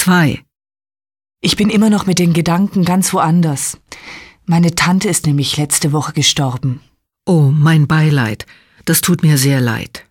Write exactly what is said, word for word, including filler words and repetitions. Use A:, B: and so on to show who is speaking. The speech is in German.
A: zwei.
B: Ich bin immer noch mit den Gedanken ganz woanders. Meine Tante ist nämlich letzte Woche gestorben.
A: Oh, mein Beileid. Das tut mir sehr leid.